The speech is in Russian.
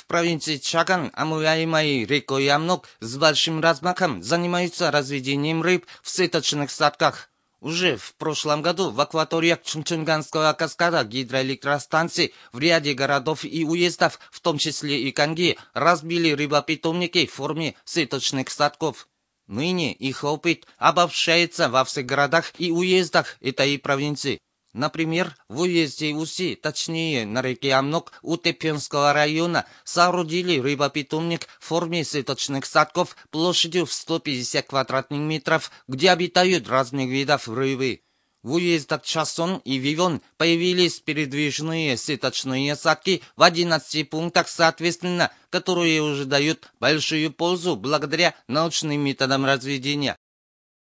В провинции Чаган, омываемой рекой Ямнок, с большим размахом занимаются разведением рыб в сеточных садках. Уже в прошлом году в акваториях Чунчунганского каскада гидроэлектростанций в ряде городов и уездов, в том числе и Канги, разбили рыбопитомники в форме сеточных садков. Ныне их опыт обобщается во всех городах и уездах этой провинции. Например, в уезде Уси, точнее на реке Амнок Утепенского района, соорудили рыбопитомник в форме сеточных садков площадью в 150 квадратных метров, где обитают разных видов рыбы. В уездах Часон и Вивон появились передвижные сеточные садки в 11 пунктах соответственно, которые уже дают большую пользу благодаря научным методам разведения.